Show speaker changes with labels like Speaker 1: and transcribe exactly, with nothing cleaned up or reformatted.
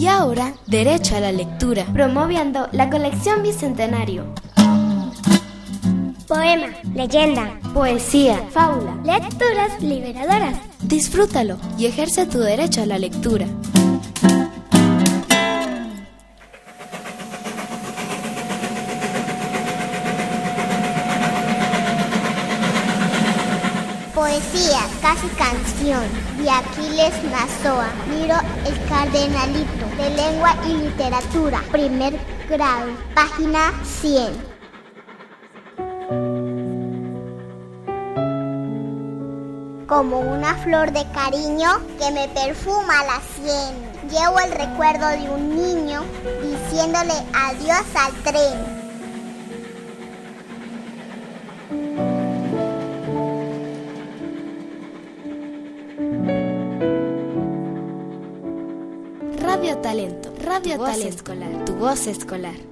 Speaker 1: Y ahora, derecho a la lectura,
Speaker 2: promoviendo la colección Bicentenario.
Speaker 3: Poema, leyenda,
Speaker 2: poesía, fábula,
Speaker 3: lecturas liberadoras.
Speaker 1: Disfrútalo y ejerce tu derecho a la lectura.
Speaker 4: Poesía, casi canción, de Aquiles Nazoa. Miro el cardenalito, de lengua y literatura, primer grado, página cien. Como una flor de cariño que me perfuma la sien, llevo el recuerdo de un niño diciéndole adiós al tren.
Speaker 1: Radio Talento, Radio
Speaker 2: tu voz
Speaker 1: Talento,
Speaker 2: escolar,
Speaker 1: tu voz escolar.